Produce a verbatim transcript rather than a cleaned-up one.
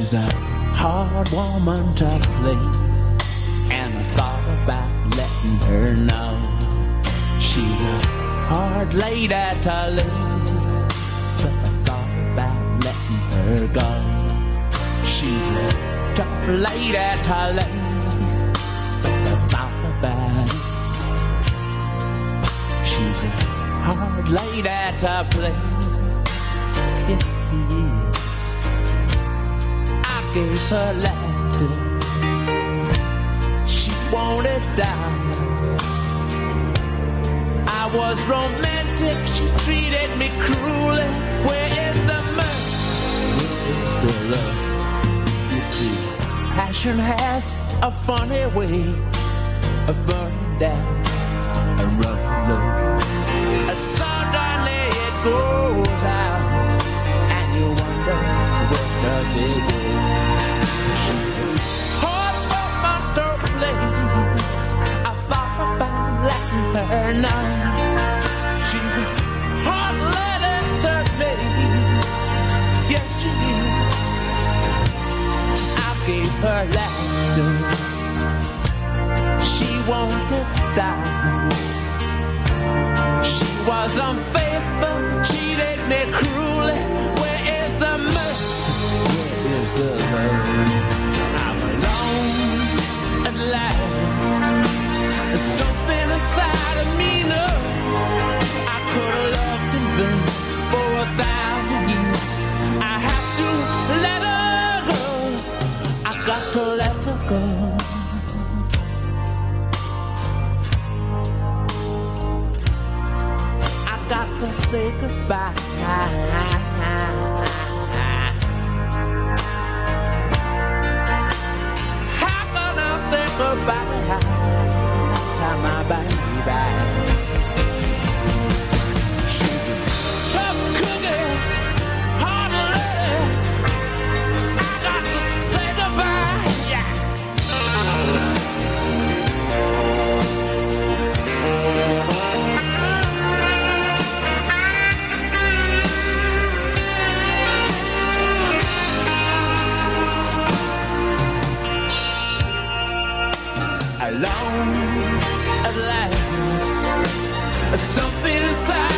She's a hard woman to please, and I thought about letting her know. She's a hard lady to leave, but I thought about letting her go. She's a tough lady to leave, but I thought about it. She's a hard lady to please. Yes, she is. I gave her laughter, she wanted diamonds. I was romantic, she treated me cruelly. Where is the mercy? Where is the love? You see, passion has a funny way of burning down and running low. Suddenly it goes out, and you wonder, where does it go? She's a hard woman to please. I thought about letting her know. She's a hard lady to please. Yes, she is. I gave her laughter, she wanted diamonds. She was unfaithful, cheated me cruelly. Where is the mercy? Where is the love? I'm alone at last. There's something inside of me knows I could have loved in vain for a thousand years. I have to let her go. I got to let her go. Got to say goodbye. How can I say goodbye? Tell my baby. She's a tough cookie, hard lady. I got to say goodbye. Yeah. Alone at last, something inside